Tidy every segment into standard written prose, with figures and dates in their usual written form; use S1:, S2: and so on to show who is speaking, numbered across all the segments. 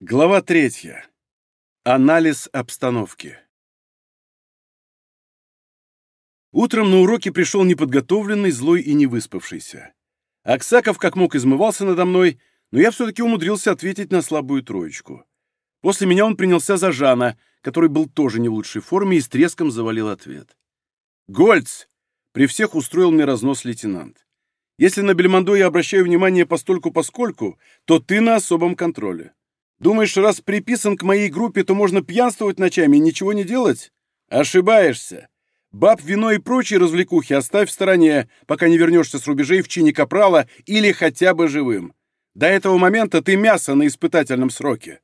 S1: Глава 3. Анализ обстановки. Утром на уроке пришел неподготовленный, злой и невыспавшийся. Аксаков как мог измывался надо мной, но я все-таки умудрился ответить на слабую троечку. После меня он принялся за Жана, который был тоже не в лучшей форме и с треском завалил ответ. «Гольц!» — при всех устроил мне разнос лейтенант. «Если на Бельмондо я обращаю внимание постольку-поскольку, то ты на особом контроле. Думаешь, раз приписан к моей группе, то можно пьянствовать ночами и ничего не делать? Ошибаешься. Баб, вино и прочие развлекухи оставь в стороне, пока не вернешься с рубежей в чине капрала или хотя бы живым. До этого момента ты мясо на испытательном сроке».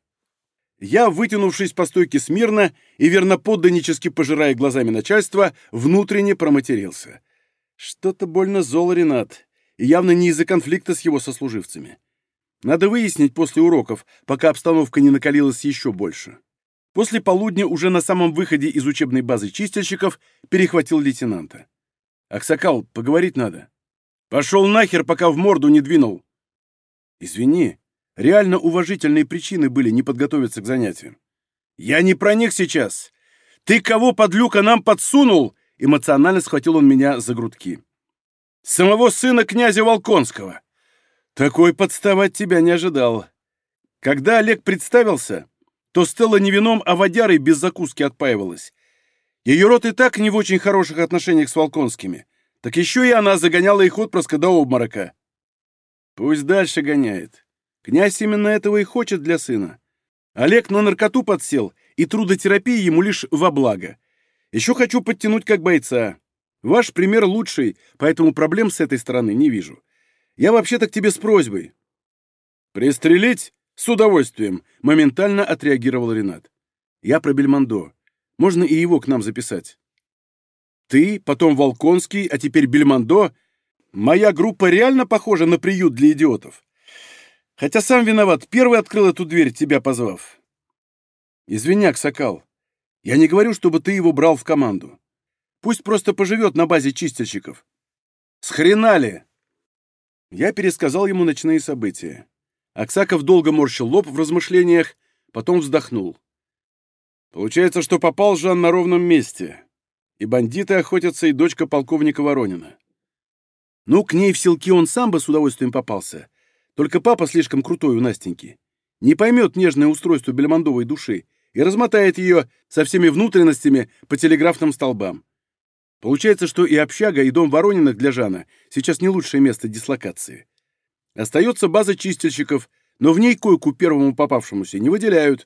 S1: Я, вытянувшись по стойке смирно и верноподданнически пожирая глазами начальства, внутренне проматерился. Что-то больно зол Ренат, и явно не из-за конфликта с его сослуживцами. Надо выяснить после уроков, пока обстановка не накалилась еще больше. После полудня уже на самом выходе из учебной базы чистильщиков перехватил лейтенанта. «Аксакал, поговорить надо». «Пошел нахер, пока в морду не двинул». «Извини, реально уважительные причины были не подготовиться к занятиям». «Я не про них сейчас. Ты кого, подлюка, нам подсунул?» Эмоционально схватил он меня за грудки. «Самого сына князя Волконского». «Такой подставы от тебя не ожидал. Когда Олег представился, то Стелла не вином, а водярой без закуски отпаивалась. Ее род и так не в очень хороших отношениях с Волконскими. Так еще и она загоняла их отпрыска до обморока». «Пусть дальше гоняет. Князь именно этого и хочет для сына. Олег на наркоту подсел, и трудотерапия ему лишь во благо. Еще хочу подтянуть как бойца. Ваш пример лучший, поэтому проблем с этой стороны не вижу. Я вообще-то к тебе с просьбой». «Пристрелить? С удовольствием!» — моментально отреагировал Ренат. «Я про Бельмондо. Можно и его к нам записать». «Ты, потом Волконский, а теперь Бельмондо? Моя группа реально похожа на приют для идиотов. Хотя сам виноват, первый открыл эту дверь, тебя позвав». «Извини, Аксакал. Я не говорю, чтобы ты его брал в команду. Пусть просто поживет на базе чистильщиков». «Схрена ли?» Я пересказал ему ночные события. Аксаков долго морщил лоб в размышлениях, потом вздохнул. «Получается, что попал Жан на ровном месте. И бандиты охотятся, и дочка полковника Воронина. Ну, к ней в селки он сам бы с удовольствием попался. Только папа слишком крутой у Настеньки. Не поймет нежное устройство бельмондовой души и размотает ее со всеми внутренностями по телеграфным столбам. Получается, что и общага, и дом Ворониных для Жана сейчас не лучшее место дислокации. Остается база чистильщиков, но в ней койку первому попавшемуся не выделяют».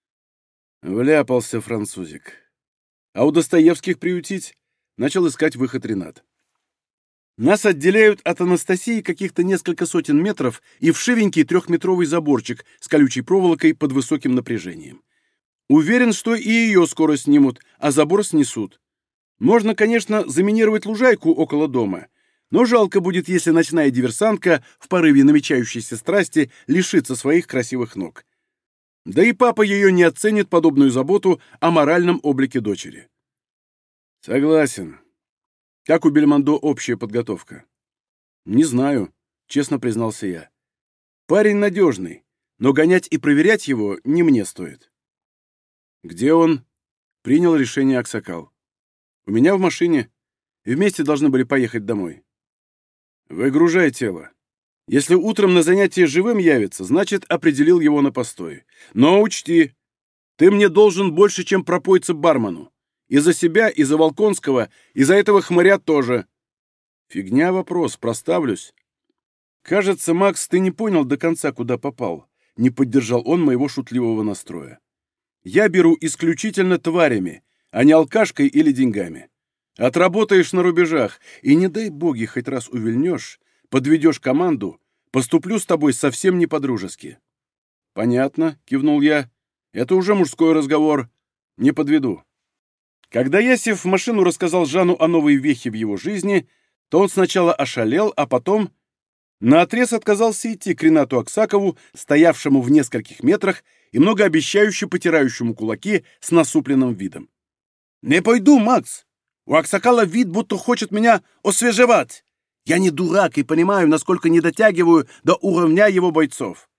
S1: Вляпался французик. А у Достоевских приютить? Начал искать выход Ренат. «Нас отделяют от Анастасии каких-то несколько сотен метров и вшивенький 3-метровый заборчик с колючей проволокой под высоким напряжением. Уверен, что и ее скоро снимут, а забор снесут. Можно, конечно, заминировать лужайку около дома, но жалко будет, если ночная диверсантка в порыве намечающейся страсти лишится своих красивых ног. Да и папа ее не оценит подобную заботу о моральном облике дочери». «Согласен. Как у Бельмондо общая подготовка?» «Не знаю», — честно признался я. «Парень надежный, но гонять и проверять его не мне стоит». «Где он?» — принял решение Аксакал. «У меня в машине. Вместе должны были поехать домой». «Выгружай тело. Если утром на занятие живым явится, значит, определил его на постой. Но учти, ты мне должен больше, чем пропойца бармену. И за себя, и за Волконского, и за этого хмыря тоже». «Фигня вопрос, проставлюсь». «Кажется, Макс, ты не понял до конца, куда попал», — не поддержал он моего шутливого настроя. «Я беру исключительно тварями, а не алкашкой или деньгами. Отработаешь на рубежах, и не дай боги хоть раз увильнешь, подведешь команду, поступлю с тобой совсем не по-дружески». «Понятно», — кивнул я. «Это уже мужской разговор. Не подведу». Когда я, сев в машину, рассказал Жану о новой вехе в его жизни, то он сначала ошалел, а потом наотрез отказался идти к Ренату Аксакову, стоявшему в нескольких метрах и многообещающе потирающему кулаки с насупленным видом. «Не пойду, Макс. У Аксакала вид, будто хочет меня освежевать. Я не дурак и понимаю, насколько не дотягиваю до уровня его бойцов.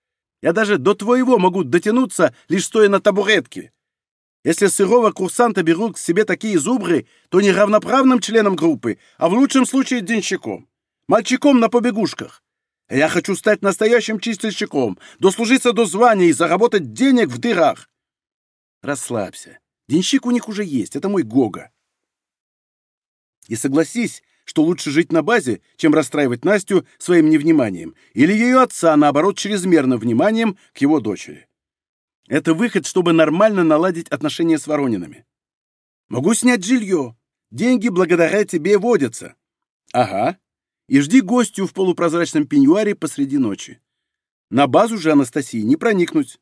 S1: Я даже до твоего могу дотянуться, лишь стоя на табуретке. Если сырого курсанта берут к себе такие зубры, то не равноправным членом группы, а в лучшем случае денщиком. Мальчиком на побегушках. Я хочу стать настоящим чистильщиком, дослужиться до звания и заработать денег в дырах. Расслабься. Денщик у них уже есть, это мой Гога. И согласись, что лучше жить на базе, чем расстраивать Настю своим невниманием, или ее отца, наоборот, чрезмерным вниманием к его дочери. Это выход, чтобы нормально наладить отношения с Воронинами. Могу снять жилье. Деньги благодаря тебе водятся. Ага. И жди гостью в полупрозрачном пеньюаре посреди ночи. На базу же Анастасии не проникнуть.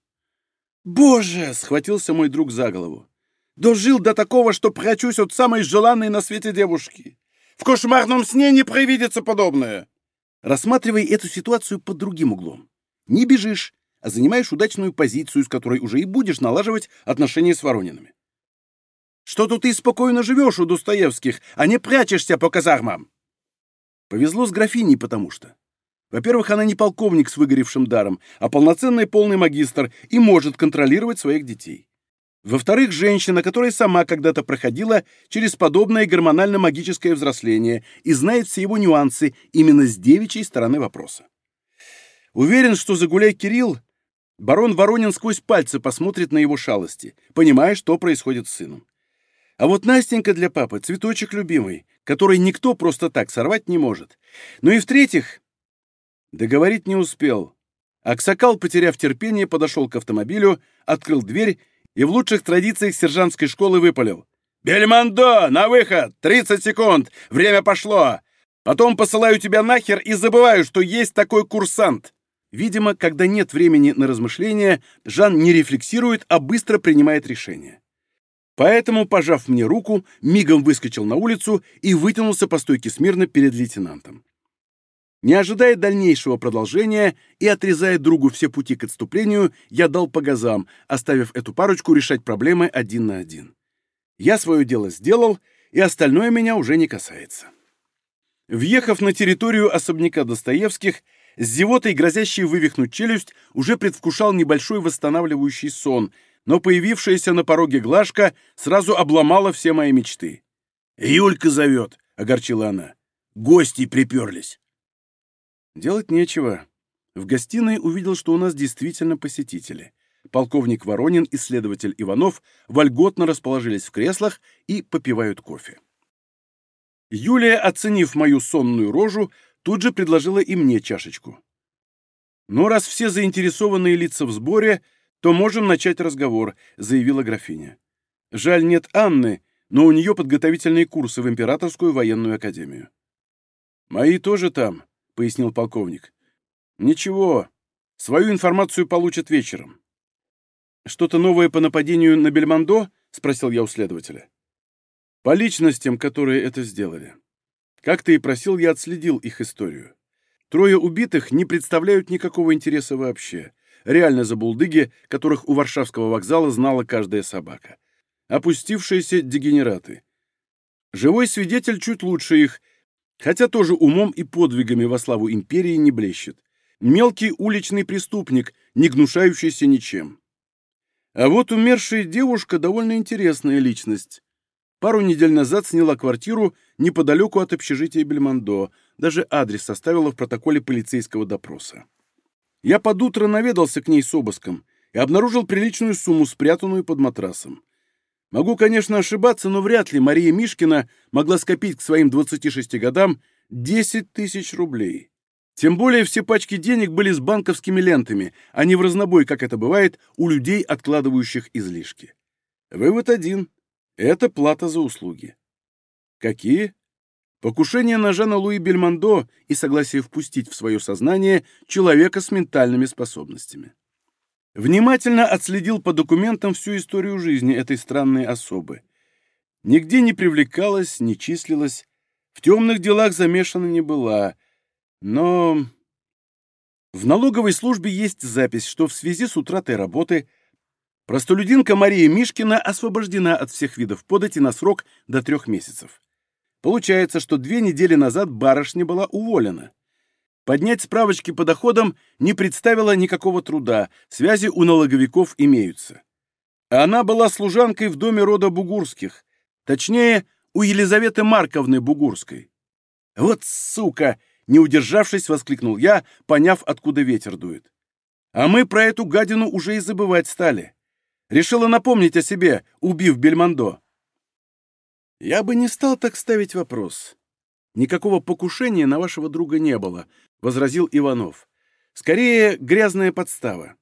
S1: Боже, схватился мой друг за голову. Дожил до такого, что прячусь от самой желанной на свете девушки. В кошмарном сне не привидится подобное. Рассматривай эту ситуацию под другим углом. Не бежишь, а занимаешь удачную позицию, с которой уже и будешь налаживать отношения с Воронинами. Что-то ты спокойно живешь у Достоевских, а не прячешься по казармам. Повезло с графиней, потому что. Во-первых, она не полковник с выгоревшим даром, а полноценный полный магистр и может контролировать своих детей. Во-вторых, женщина, которая сама когда-то проходила через подобное гормонально-магическое взросление и знает все его нюансы именно с девичьей стороны вопроса. Уверен, что загуляй Кирилл, барон Воронин сквозь пальцы посмотрит на его шалости, понимая, что происходит с сыном. А вот Настенька для папы — цветочек любимый, который никто просто так сорвать не может. Ну и в-третьих, договорить не успел. Аксакал, потеряв терпение, подошел к автомобилю, открыл дверь и в лучших традициях сержантской школы выпалил. «Бельмондо, на выход! 30 секунд! Время пошло! Потом посылаю тебя нахер и забываю, что есть такой курсант!» Видимо, когда нет времени на размышления, Жан не рефлексирует, а быстро принимает решение. Поэтому, пожав мне руку, мигом выскочил на улицу и вытянулся по стойке смирно перед лейтенантом. Не ожидая дальнейшего продолжения и отрезая другу все пути к отступлению, я дал по газам, оставив эту парочку решать проблемы один на один. Я свое дело сделал, и остальное меня уже не касается. Въехав на территорию особняка Достоевских, с зевотой, грозящей вывихнуть челюсть, уже предвкушал небольшой восстанавливающий сон, но появившаяся на пороге Глашка сразу обломала все мои мечты. «Юлька зовет», — огорчила она. «Гости приперлись». Делать нечего. В гостиной увидел, что у нас действительно посетители. Полковник Воронин и следователь Иванов вольготно расположились в креслах и попивают кофе. Юлия, оценив мою сонную рожу, тут же предложила и мне чашечку. «Ну, раз все заинтересованные лица в сборе, то можем начать разговор», — заявила графиня. «Жаль, нет Анны, но у нее подготовительные курсы в Императорскую военную академию». «Мои тоже там», — пояснил полковник. «Ничего, свою информацию получат вечером». «Что-то новое по нападению на Бельмондо?» — спросил я у следователя. «По личностям, которые это сделали. Как ты и просил, я отследил их историю. 3 убитых не представляют никакого интереса вообще. Реально забулдыги, которых у Варшавского вокзала знала каждая собака. Опустившиеся дегенераты. Живой свидетель чуть лучше их, хотя тоже умом и подвигами во славу империи не блещет. Мелкий уличный преступник, не гнушающийся ничем. А вот умершая девушка — довольно интересная личность. Пару недель назад сняла квартиру неподалеку от общежития Бельмондо, даже адрес составила в протоколе полицейского допроса. Я под утро наведался к ней с обыском и обнаружил приличную сумму, спрятанную под матрасом. Могу, конечно, ошибаться, но вряд ли Мария Мишкина могла скопить к своим 26 годам 10 тысяч рублей. Тем более все пачки денег были с банковскими лентами, а не в разнобой, как это бывает у людей, откладывающих излишки. Вывод один — это плата за услуги. Какие? Покушение на Жана Луи Бельмондо и согласие впустить в свое сознание человека с ментальными способностями. Внимательно отследил по документам всю историю жизни этой странной особы. Нигде не привлекалась, не числилась, в темных делах замешана не была. Но в налоговой службе есть запись, что в связи с утратой работы простолюдинка Мария Мишкина освобождена от всех видов подати на срок до 3 месяцев. Получается, что 2 недели назад барышня была уволена. Поднять справочки по доходам не представило никакого труда, связи у налоговиков имеются. Она была служанкой в доме рода Бугурских, точнее, у Елизаветы Марковны Бугурской. «Вот сука!» — не удержавшись, воскликнул я, поняв, откуда ветер дует. «А мы про эту гадину уже и забывать стали. Решила напомнить о себе, убив Бельмондо». «Я бы не стал так ставить вопрос. Никакого покушения на вашего друга не было», — возразил Иванов. «Скорее, грязная подстава».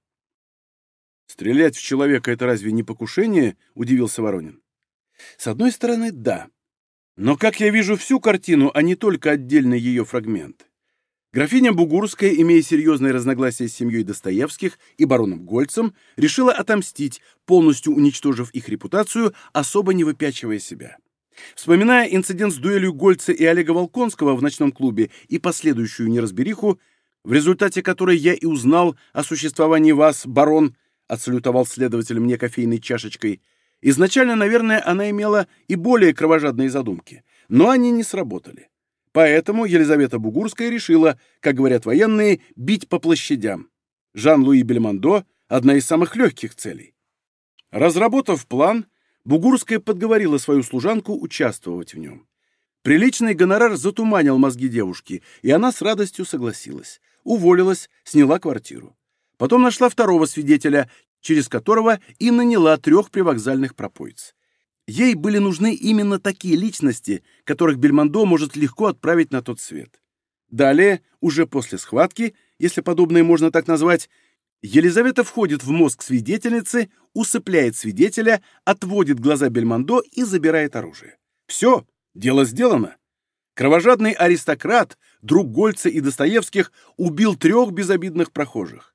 S1: «Стрелять в человека — это разве не покушение?» — удивился Воронин. «С одной стороны, да. Но как я вижу всю картину, а не только отдельный ее фрагмент. Графиня Бугурская, имея серьезные разногласия с семьей Достоевских и бароном Гольцем, решила отомстить, полностью уничтожив их репутацию, особо не выпячивая себя. Вспоминая инцидент с дуэлью Гольца и Олега Волконского в ночном клубе и последующую неразбериху, в результате которой я и узнал о существовании вас, барон, отсалютовал следователь мне кофейной чашечкой, изначально, наверное, она имела и более кровожадные задумки, но они не сработали. Поэтому Елизавета Бугурская решила, как говорят военные, бить по площадям. Жан-Луи Бельмондо – одна из самых легких целей. Разработав план, Бугурская подговорила свою служанку участвовать в нем. Приличный гонорар затуманил мозги девушки, и она с радостью согласилась. Уволилась, сняла квартиру. Потом нашла второго свидетеля, через которого и наняла 3 привокзальных пропоиц. Ей были нужны именно такие личности, которых Бельмондо может легко отправить на тот свет. Далее, уже после схватки, если подобное можно так назвать, Елизавета входит в мозг свидетельницы, усыпляет свидетеля, отводит глаза Бельмондо и забирает оружие. Все, дело сделано. Кровожадный аристократ, друг Гольца и Достоевских, убил 3 безобидных прохожих.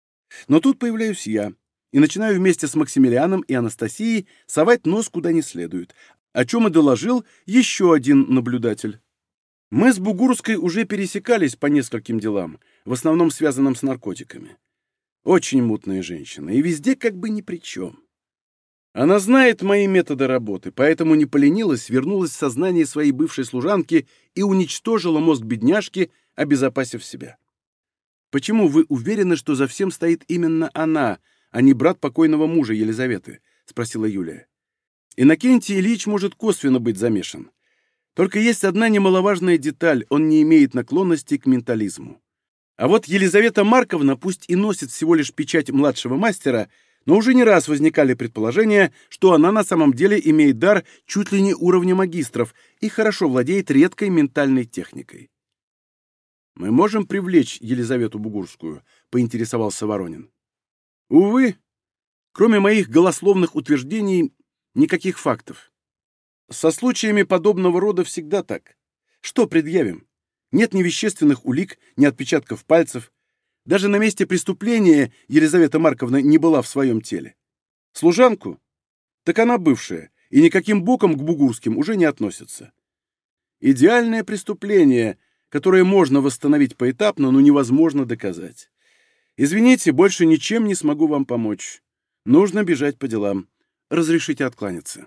S1: Но тут появляюсь я и начинаю вместе с Максимилианом и Анастасией совать нос куда не следует, о чем и доложил еще один наблюдатель. Мы с Бугурской уже пересекались по нескольким делам, в основном связанным с наркотиками. Очень мутная женщина, и везде как бы ни при чем. Она знает мои методы работы, поэтому не поленилась, вернулась в сознание своей бывшей служанки и уничтожила мозг бедняжки, обезопасив себя. «Почему вы уверены, что за всем стоит именно она, а не брат покойного мужа Елизаветы?» — спросила Юлия. «Иннокентий Ильич может косвенно быть замешан. Только есть одна немаловажная деталь — он не имеет наклонности к ментализму. А вот Елизавета Марковна пусть и носит всего лишь печать младшего мастера, но уже не раз возникали предположения, что она на самом деле имеет дар чуть ли не уровня магистров и хорошо владеет редкой ментальной техникой». «Мы можем привлечь Елизавету Бугурскую?» — поинтересовался Воронин. «Увы, кроме моих голословных утверждений, никаких фактов. Со случаями подобного рода всегда так. Что предъявим? Нет ни вещественных улик, ни отпечатков пальцев. Даже на месте преступления Елизавета Марковна не была в своем теле. Служанку? Так она бывшая, и никаким боком к Бугурским уже не относится. Идеальное преступление, которое можно восстановить поэтапно, но невозможно доказать. Извините, больше ничем не смогу вам помочь. Нужно бежать по делам. Разрешите откланяться».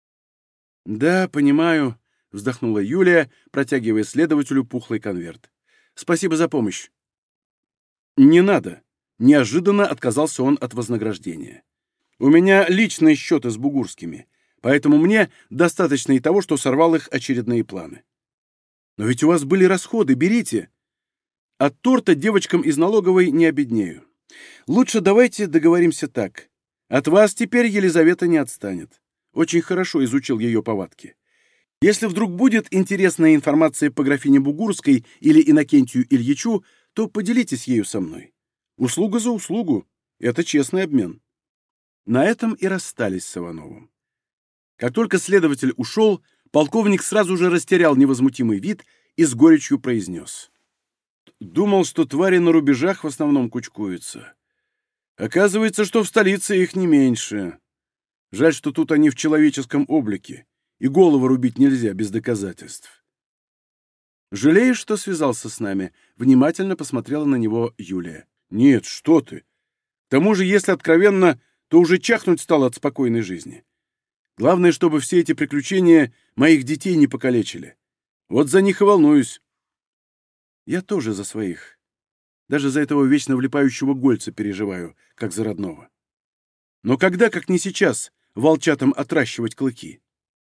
S1: «Да, понимаю», — вздохнула Юлия, протягивая следователю пухлый конверт. «Спасибо за помощь». «Не надо», — неожиданно отказался он от вознаграждения. «У меня личные счеты с Бугурскими, поэтому мне достаточно и того, что сорвал их очередные планы». «Но ведь у вас были расходы, берите». «От торта девочкам из налоговой не обеднею. Лучше давайте договоримся так. От вас теперь Елизавета не отстанет. Очень хорошо изучил ее повадки. Если вдруг будет интересная информация по графине Бугурской или Иннокентию Ильичу, то поделитесь ею со мной. Услуга за услугу. Это честный обмен». На этом и расстались с Ивановым. Как только следователь ушел, полковник сразу же растерял невозмутимый вид и с горечью произнес: «Думал, что твари на рубежах в основном кучкуются. Оказывается, что в столице их не меньше. Жаль, что тут они в человеческом облике, и голову рубить нельзя без доказательств». «Жалеешь, что связался с нами?» — внимательно посмотрела на него Юлия. «Нет, что ты. К тому же, если откровенно, то уже чахнуть стало от спокойной жизни. Главное, чтобы все эти приключения моих детей не покалечили. Вот за них и волнуюсь». Я тоже за своих. Даже за этого вечно влипающего Гольца переживаю, как за родного. Но когда, как не сейчас, волчатам отращивать клыки?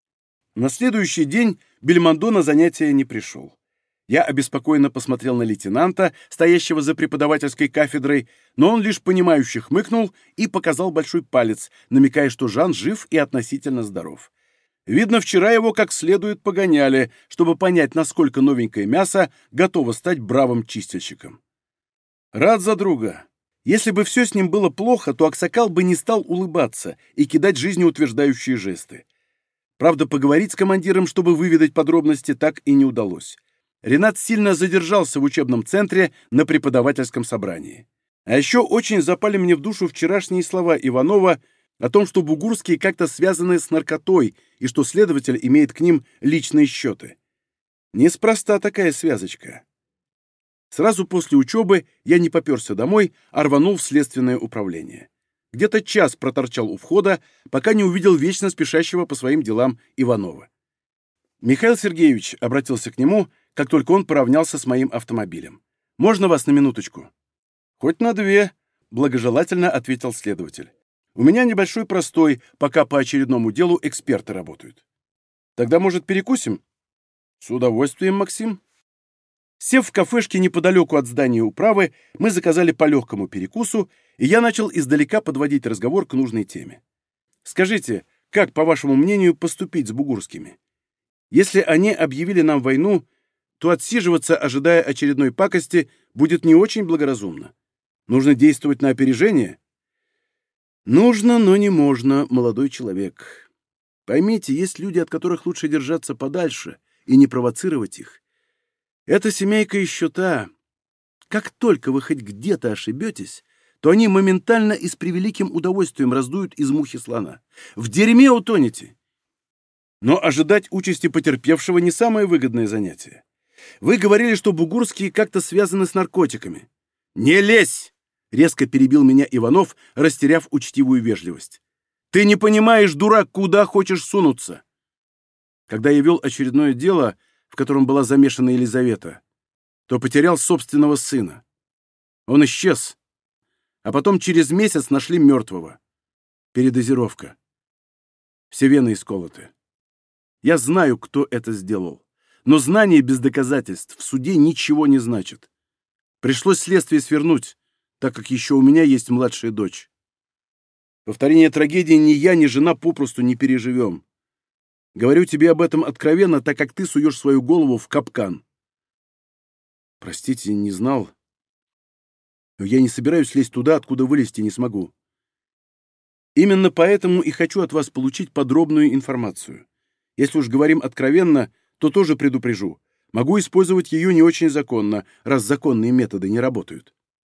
S1: На следующий день Бельмондо на занятия не пришел. Я обеспокоенно посмотрел на лейтенанта, стоящего за преподавательской кафедрой, но он лишь понимающе хмыкнул и показал большой палец, намекая, что Жан жив и относительно здоров. Видно, вчера его как следует погоняли, чтобы понять, насколько новенькое мясо готово стать бравым чистильщиком. Рад за друга. Если бы все с ним было плохо, то Аксакал бы не стал улыбаться и кидать жизнеутверждающие жесты. Правда, поговорить с командиром, чтобы выведать подробности, так и не удалось. Ренат сильно задержался в учебном центре на преподавательском собрании. А еще очень запали мне в душу вчерашние слова Иванова о том, что бугурские как-то связаны с наркотой и что следователь имеет к ним личные счеты. Неспроста такая связочка. Сразу после учебы я не попёрся домой, а рванул в следственное управление. Где-то час проторчал у входа, пока не увидел вечно спешащего по своим делам Иванова. «Михаил Сергеевич», — обратился к нему, как только он поравнялся с моим автомобилем. «Можно вас на минуточку?» «Хоть на 2», — благожелательно ответил следователь. «У меня небольшой простой, пока по очередному делу эксперты работают». «Тогда, может, перекусим?» «С удовольствием, Максим». Сев в кафешке неподалеку от здания управы, мы заказали по легкому перекусу, и я начал издалека подводить разговор к нужной теме. «Скажите, как, по вашему мнению, поступить с бугурскими? Если они объявили нам войну, то отсиживаться, ожидая очередной пакости, будет не очень благоразумно. Нужно действовать на опережение?» «Нужно, но не можно, молодой человек. Поймите, есть люди, от которых лучше держаться подальше и не провоцировать их. Эта семейка еще та. Как только вы хоть где-то ошибетесь, то они моментально и с превеликим удовольствием раздуют из мухи слона. В дерьме утонете. Но ожидать участи потерпевшего не самое выгодное занятие. Вы говорили, что бугурские как-то связаны с наркотиками. «Не лезь!» — резко перебил меня Иванов, растеряв учтивую вежливость. «Ты не понимаешь, дурак, куда хочешь сунуться!» Когда я вел очередное дело, в котором была замешана Елизавета, то потерял собственного сына. Он исчез, а потом через месяц нашли мертвого. Передозировка. Все вены исколоты. Я знаю, кто это сделал, но знание без доказательств в суде ничего не значит. Пришлось следствие свернуть, так как еще у меня есть младшая дочь. Повторение трагедии ни я, ни жена попросту не переживем. Говорю тебе об этом откровенно, так как ты суешь свою голову в капкан. Простите, не знал. Но я не собираюсь лезть туда, откуда вылезти не смогу. Именно поэтому и хочу от вас получить подробную информацию. Если уж говорим откровенно, то тоже предупрежу. Могу использовать ее не очень законно, раз законные методы не работают.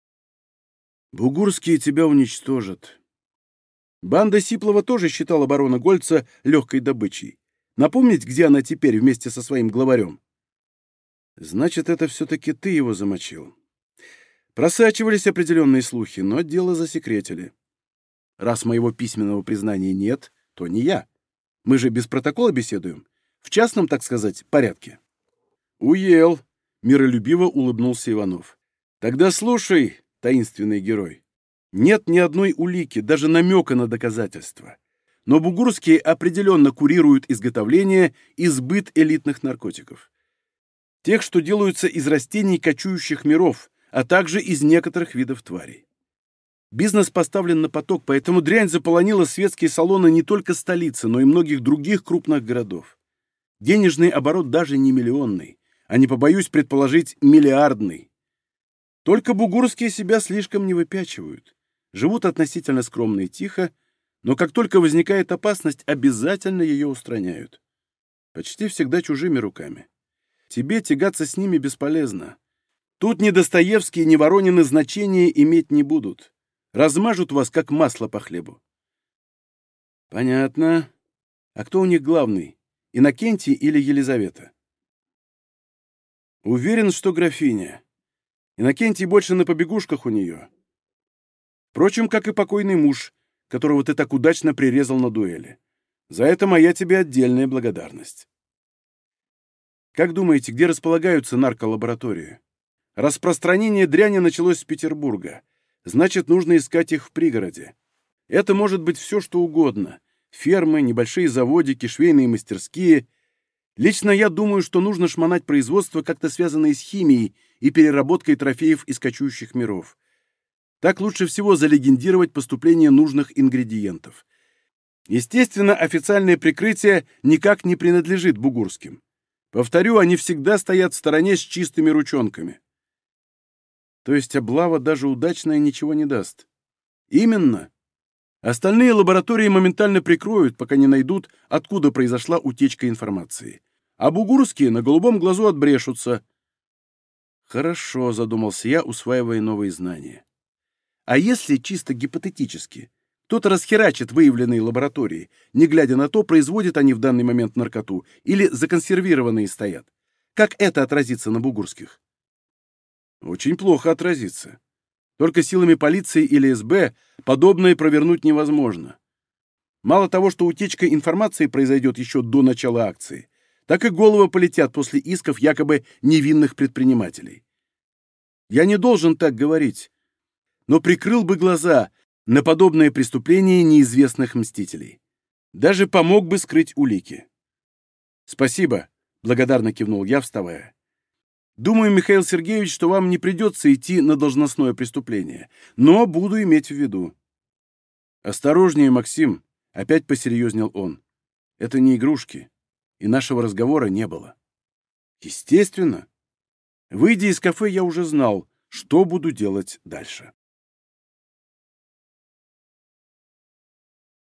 S1: Бугурские тебя уничтожат. Банда Сиплова тоже считала барона Гольца легкой добычей. Напомнить, где она теперь вместе со своим главарем? Значит, это все-таки ты его замочил. Просачивались определенные слухи, но дело засекретили. Раз моего письменного признания нет, то не я. Мы же без протокола беседуем. В частном, так сказать, порядке. Уел, миролюбиво улыбнулся Иванов. Тогда слушай, таинственный герой. Нет ни одной улики, даже намека на доказательства. Но бугурские определенно курируют изготовление и сбыт элитных наркотиков. Тех, что делаются из растений кочующих миров, а также из некоторых видов тварей. Бизнес поставлен на поток, поэтому дрянь заполонила светские салоны не только столицы, но и многих других крупных городов. Денежный оборот даже не миллионный, а не побоюсь предположить миллиардный. Только бугурские себя слишком не выпячивают. Живут относительно скромно и тихо, но как только возникает опасность, обязательно ее устраняют. Почти всегда чужими руками. Тебе тягаться с ними бесполезно. Тут ни Достоевские, ни Воронины значения иметь не будут. Размажут вас, как масло по хлебу. Понятно. А кто у них главный? Иннокентий или Елизавета? Уверен, что графиня. Иннокентий больше на побегушках у нее. Впрочем, как и покойный муж, которого ты так удачно прирезал на дуэли. За это моя тебе отдельная благодарность. Как думаете, где располагаются нарколаборатории? Распространение дряни началось с Петербурга. Значит, нужно искать их в пригороде. Это может быть все, что угодно. Фермы, небольшие заводики, швейные мастерские. Лично я думаю, что нужно шмонать производство, как-то связанное с химией и переработкой трофеев из кочующих миров. Так лучше всего залегендировать поступление нужных ингредиентов. Естественно, официальное прикрытие никак не принадлежит бугурским. Повторю, они всегда стоят в стороне с чистыми ручонками. То есть облава даже удачная ничего не даст. Именно. Остальные лаборатории моментально прикроют, пока не найдут, откуда произошла утечка информации. А бугурские на голубом глазу отбрешутся. Хорошо, задумался я, усваивая новые знания. А если чисто гипотетически кто-то расхерачит выявленные лаборатории, не глядя на то, производят они в данный момент наркоту или законсервированные стоят? Как это отразится на бугурских? Очень плохо отразится. Только силами полиции или СБ подобное провернуть невозможно. Мало того, что утечка информации произойдет еще до начала акции, так и головы полетят после исков якобы невинных предпринимателей. Я не должен так говорить, но прикрыл бы глаза на подобное преступление неизвестных мстителей. Даже помог бы скрыть улики. «Спасибо», — благодарно кивнул я, вставая. «Думаю, Михаил Сергеевич, что вам не придется идти на должностное преступление, но буду иметь в виду». «Осторожнее, Максим», — опять посерьезнел он. «Это не игрушки, и нашего разговора не было». «Естественно. Выйдя из кафе, я уже знал, что буду делать дальше».